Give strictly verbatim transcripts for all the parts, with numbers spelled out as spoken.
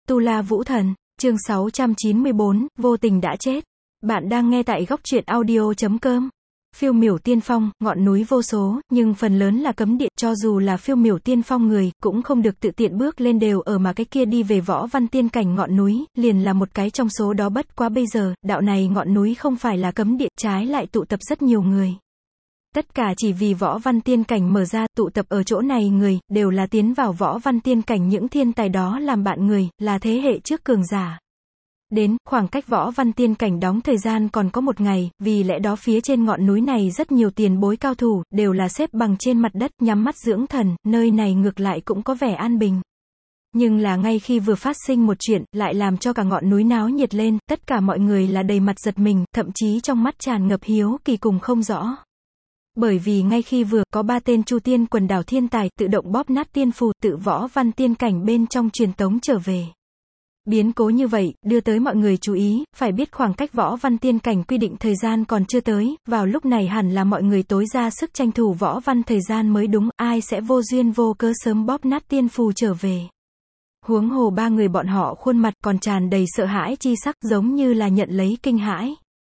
Tu La Vũ Thần, chương sáu trăm chín mươi bốn, vô tình đã chết. Bạn đang nghe tại góc truyện audio chấm com. Phiêu miểu tiên phong, ngọn núi vô số, nhưng phần lớn là cấm địa, cho dù là phiêu miểu tiên phong người, cũng không được tự tiện bước lên đều ở mà cái kia đi về võ văn tiên cảnh ngọn núi, liền là một cái trong số đó. Bất quá bây giờ, đạo này ngọn núi không phải là cấm địa, trái lại tụ tập rất nhiều người. Tất cả chỉ vì võ văn tiên cảnh mở ra, tụ tập ở chỗ này người, đều là tiến vào võ văn tiên cảnh những thiên tài đó làm bạn người, là thế hệ trước cường giả. Đến, khoảng cách võ văn tiên cảnh đóng thời gian còn có một ngày, vì lẽ đó phía trên ngọn núi này rất nhiều tiền bối cao thủ, đều là xếp bằng trên mặt đất, nhắm mắt dưỡng thần, nơi này ngược lại cũng có vẻ an bình. Nhưng là ngay khi vừa phát sinh một chuyện, lại làm cho cả ngọn núi náo nhiệt lên, tất cả mọi người là đầy mặt giật mình, thậm chí trong mắt tràn ngập hiếu kỳ cùng không rõ. Bởi vì ngay khi vừa có ba tên Chu Tiên quần đảo thiên tài tự động bóp nát tiên phù, tự võ văn tiên cảnh bên trong truyền tống trở về. Biến cố như vậy, đưa tới mọi người chú ý, phải biết khoảng cách võ văn tiên cảnh quy định thời gian còn chưa tới, vào lúc này hẳn là mọi người tối ra sức tranh thủ võ văn thời gian mới đúng, ai sẽ vô duyên vô cớ sớm bóp nát tiên phù trở về. Huống hồ ba người bọn họ khuôn mặt còn tràn đầy sợ hãi chi sắc, giống như là nhận lấy kinh hãi.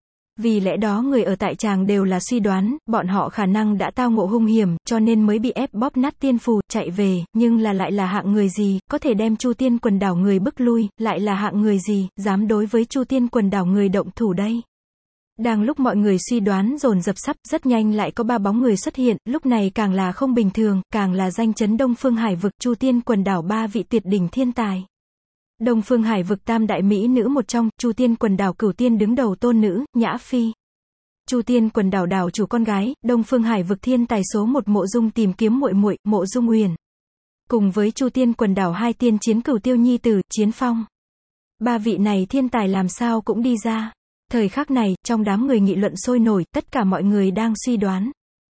Vì lẽ đó người ở tại tràng đều là suy đoán, bọn họ khả năng đã tao ngộ hung hiểm, cho nên mới bị ép bóp nát tiên phù, chạy về, nhưng là lại là hạng người gì, có thể đem Chu Tiên quần đảo người bức lui, lại là hạng người gì, dám đối với Chu Tiên quần đảo người động thủ đây. Đang lúc mọi người suy đoán dồn dập sắp, rất nhanh lại có ba bóng người xuất hiện, lúc này càng là không bình thường, càng là danh chấn Đông Phương Hải vực Chu Tiên quần đảo ba vị tuyệt đỉnh thiên tài. Đông Phương Hải vực tam đại mỹ nữ một trong, Chu Tiên quần đảo cửu tiên đứng đầu tôn nữ, Nhã Phi. Chu Tiên quần đảo đảo chủ con gái, Đông Phương Hải vực thiên tài số một Mộ Dung tìm kiếm muội muội, Mộ Dung Uyển. Cùng với Chu Tiên quần đảo hai tiên chiến cửu tiêu nhi tử, Chiến Phong. Ba vị này thiên tài làm sao cũng đi ra. Thời khắc này, trong đám người nghị luận sôi nổi, tất cả mọi người đang suy đoán.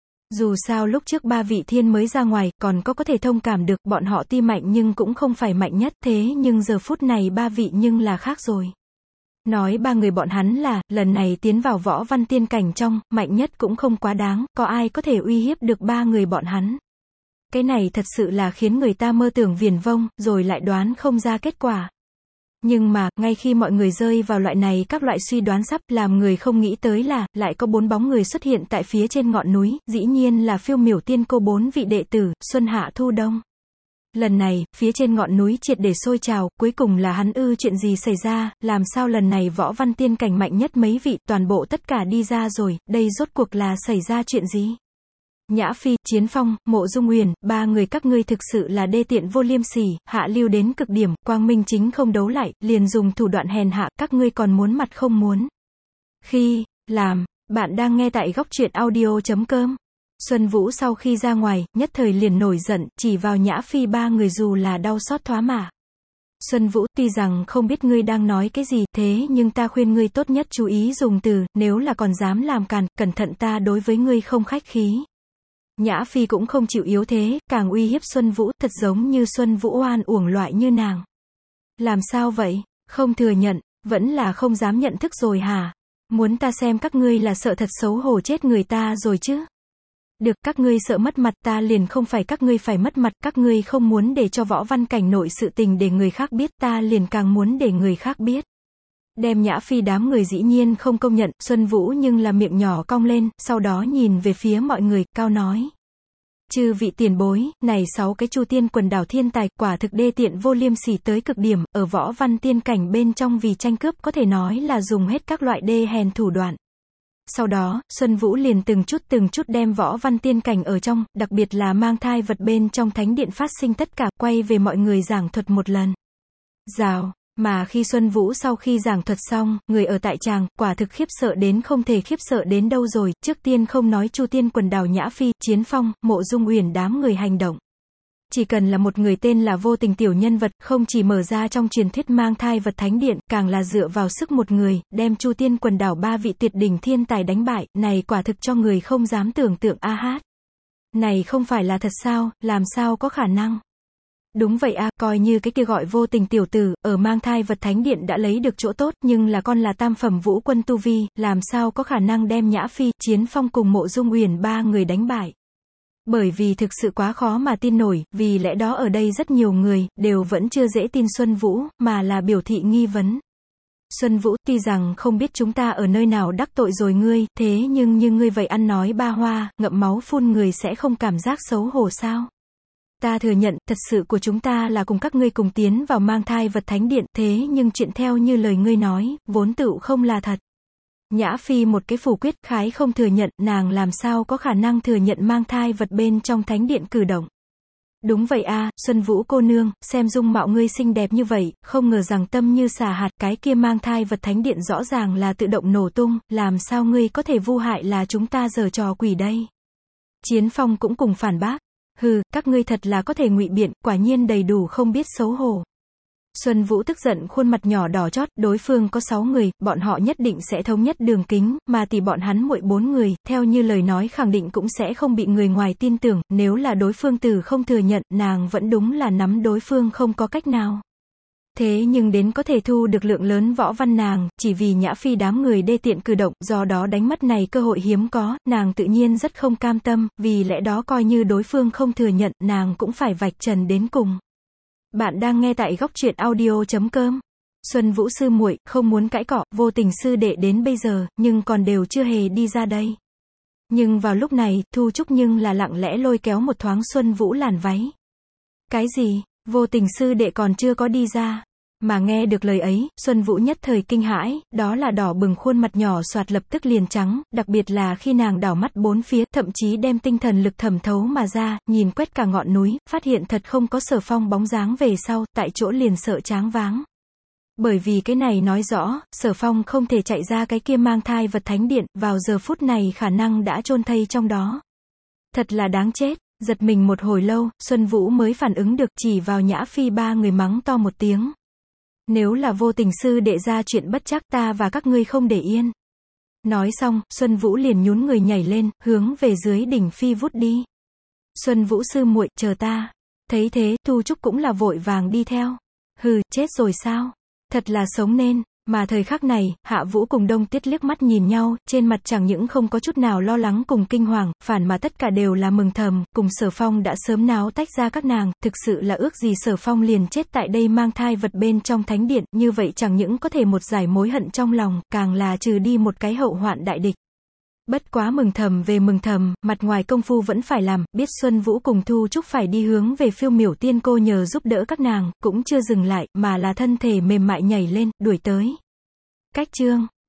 Dù sao lúc trước ba vị thiên mới ra ngoài, còn có có thể thông cảm được, bọn họ tuy mạnh nhưng cũng không phải mạnh nhất, thế nhưng giờ phút này ba vị nhưng là khác rồi. Nói ba người bọn hắn là, lần này tiến vào võ văn tiên cảnh trong, mạnh nhất cũng không quá đáng, có ai có thể uy hiếp được ba người bọn hắn. Cái này thật sự là khiến người ta mơ tưởng viển vông, rồi lại đoán không ra kết quả. Nhưng mà, ngay khi mọi người rơi vào loại này các loại suy đoán sắp, làm người không nghĩ tới là, lại có bốn bóng người xuất hiện tại phía trên ngọn núi, dĩ nhiên là phiêu miểu tiên cô bốn vị đệ tử, Xuân Hạ Thu Đông. Lần này, phía trên ngọn núi triệt để sôi trào, cuối cùng là hắn ư chuyện gì xảy ra, làm sao lần này võ văn tiên cảnh mạnh nhất mấy vị, toàn bộ tất cả đi ra rồi, đây rốt cuộc là xảy ra chuyện gì? Nhã Phi, Chiến Phong, Mộ Dung Uyển, ba người các ngươi thực sự là đê tiện vô liêm sỉ, hạ lưu đến cực điểm, quang minh chính không đấu lại, liền dùng thủ đoạn hèn hạ, các ngươi còn muốn mặt không muốn. Khi, làm, bạn đang nghe tại góc truyện audio chấm com. Xuân Vũ sau khi ra ngoài, nhất thời liền nổi giận, chỉ vào Nhã Phi ba người dù là đau xót thoá mạ. Xuân Vũ, tuy rằng không biết ngươi đang nói cái gì, thế nhưng ta khuyên ngươi tốt nhất chú ý dùng từ, nếu là còn dám làm càn, cẩn thận ta đối với ngươi không khách khí. Nhã Phi cũng không chịu yếu thế, càng uy hiếp Xuân Vũ, thật giống như Xuân Vũ oan uổng loại như nàng. Làm sao vậy? Không thừa nhận, vẫn là không dám nhận thức rồi hả? Muốn ta xem các ngươi là sợ thật xấu hổ chết người ta rồi chứ? Được, các ngươi sợ mất mặt ta liền không phải các ngươi phải mất mặt, các ngươi không muốn để cho võ văn cảnh nội sự tình để người khác biết, ta liền càng muốn để người khác biết. Đem Nhã Phi đám người dĩ nhiên không công nhận, Xuân Vũ nhưng là miệng nhỏ cong lên, sau đó nhìn về phía mọi người, cao nói. Chư vị tiền bối, này sáu cái Chu Tiên quần đảo thiên tài, quả thực đê tiện vô liêm sỉ tới cực điểm, ở võ văn tiên cảnh bên trong vì tranh cướp có thể nói là dùng hết các loại đê hèn thủ đoạn. Sau đó, Xuân Vũ liền từng chút từng chút đem võ văn tiên cảnh ở trong, đặc biệt là mang thai vật bên trong thánh điện phát sinh tất cả, quay về mọi người giảng thuật một lần. Rào. Mà khi Xuân Vũ sau khi giảng thuật xong, người ở tại tràng, quả thực khiếp sợ đến không thể khiếp sợ đến đâu rồi, trước tiên không nói Chu Tiên quần đảo Nhã Phi, Chiến Phong, Mộ Dung Uyển đám người hành động. Chỉ cần là một người tên là vô tình tiểu nhân vật, không chỉ mở ra trong truyền thuyết mang thai vật thánh điện, càng là dựa vào sức một người, đem Chu Tiên quần đảo ba vị tuyệt đỉnh thiên tài đánh bại, này quả thực cho người không dám tưởng tượng a hát. Này không phải là thật sao, làm sao có khả năng? Đúng vậy a, coi như cái kia gọi vô tình tiểu tử, ở mang thai vật thánh điện đã lấy được chỗ tốt, nhưng là con là tam phẩm vũ quân tu vi, làm sao có khả năng đem Nhã Phi, Chiến Phong cùng Mộ Dung Uyển ba người đánh bại. Bởi vì thực sự quá khó mà tin nổi, vì lẽ đó ở đây rất nhiều người, đều vẫn chưa dễ tin Xuân Vũ, mà là biểu thị nghi vấn. Xuân Vũ, tuy rằng không biết chúng ta ở nơi nào đắc tội rồi ngươi, thế nhưng như ngươi vậy ăn nói ba hoa, ngậm máu phun người sẽ không cảm giác xấu hổ sao? Ta thừa nhận, thật sự của chúng ta là cùng các ngươi cùng tiến vào mang thai vật thánh điện, thế nhưng chuyện theo như lời ngươi nói, vốn tựu không là thật. Nhã Phi một cái phủ quyết, khái không thừa nhận, nàng làm sao có khả năng thừa nhận mang thai vật bên trong thánh điện cử động. Đúng vậy a, Xuân Vũ cô nương, xem dung mạo ngươi xinh đẹp như vậy, không ngờ rằng tâm như xà hạt, cái kia mang thai vật thánh điện rõ ràng là tự động nổ tung, làm sao ngươi có thể vu hại là chúng ta giở trò quỷ đây? Chiến Phong cũng cùng phản bác. Hừ, các ngươi thật là có thể ngụy biện, quả nhiên đầy đủ không biết xấu hổ. Xuân Vũ tức giận khuôn mặt nhỏ đỏ chót, đối phương có sáu người, bọn họ nhất định sẽ thống nhất đường kính, mà thì bọn hắn muội bốn người, theo như lời nói khẳng định cũng sẽ không bị người ngoài tin tưởng, nếu là đối phương từ không thừa nhận, nàng vẫn đúng là nắm đối phương không có cách nào. Thế nhưng đến có thể thu được lượng lớn võ văn nàng, chỉ vì Nhã Phi đám người đê tiện cử động, do đó đánh mất này cơ hội hiếm có, nàng tự nhiên rất không cam tâm, vì lẽ đó coi như đối phương không thừa nhận, nàng cũng phải vạch trần đến cùng. Bạn đang nghe tại góc truyện audio chấm com. Xuân Vũ sư muội, không muốn cãi cọ, vô tình sư đệ đến bây giờ, nhưng còn đều chưa hề đi ra đây. Nhưng vào lúc này, Thu Trúc nhưng là lặng lẽ lôi kéo một thoáng Xuân Vũ làn váy. Cái gì? Vô tình sư đệ còn chưa có đi ra. Mà nghe được lời ấy, Xuân Vũ nhất thời kinh hãi, đó là đỏ bừng khuôn mặt nhỏ xoạt lập tức liền trắng, đặc biệt là khi nàng đảo mắt bốn phía, thậm chí đem tinh thần lực thẩm thấu mà ra, nhìn quét cả ngọn núi, phát hiện thật không có Sở Phong bóng dáng về sau, tại chỗ liền sợ tráng váng. Bởi vì cái này nói rõ, Sở Phong không thể chạy ra cái kia mang thai vật thánh điện, vào giờ phút này khả năng đã chôn thây trong đó. Thật là đáng chết. Giật mình một hồi lâu, Xuân Vũ mới phản ứng được, chỉ vào Nhã Phi ba người mắng to một tiếng. Nếu là vô tình sư đệ ra chuyện bất trắc ta và các ngươi không để yên. Nói xong, Xuân Vũ liền nhún người nhảy lên, hướng về dưới đỉnh phi vút đi. Xuân Vũ sư muội, chờ ta. Thấy thế, Thu Trúc cũng là vội vàng đi theo. Hừ, chết rồi sao? Thật là sống nên. Mà thời khắc này, Hạ Vũ cùng Đông Tiết liếc mắt nhìn nhau, trên mặt chẳng những không có chút nào lo lắng cùng kinh hoàng, phản mà tất cả đều là mừng thầm, cùng Sở Phong đã sớm náo tách ra các nàng, thực sự là ước gì Sở Phong liền chết tại đây mang thai vật bên trong thánh điện, như vậy chẳng những có thể một giải mối hận trong lòng, càng là trừ đi một cái hậu hoạn đại địch. Bất quá mừng thầm về mừng thầm, mặt ngoài công phu vẫn phải làm, biết Xuân Vũ cùng Thu Trúc phải đi hướng về Phiêu Miểu Tiên Cô nhờ giúp đỡ các nàng, cũng chưa dừng lại, mà là thân thể mềm mại nhảy lên, đuổi tới. Cách chương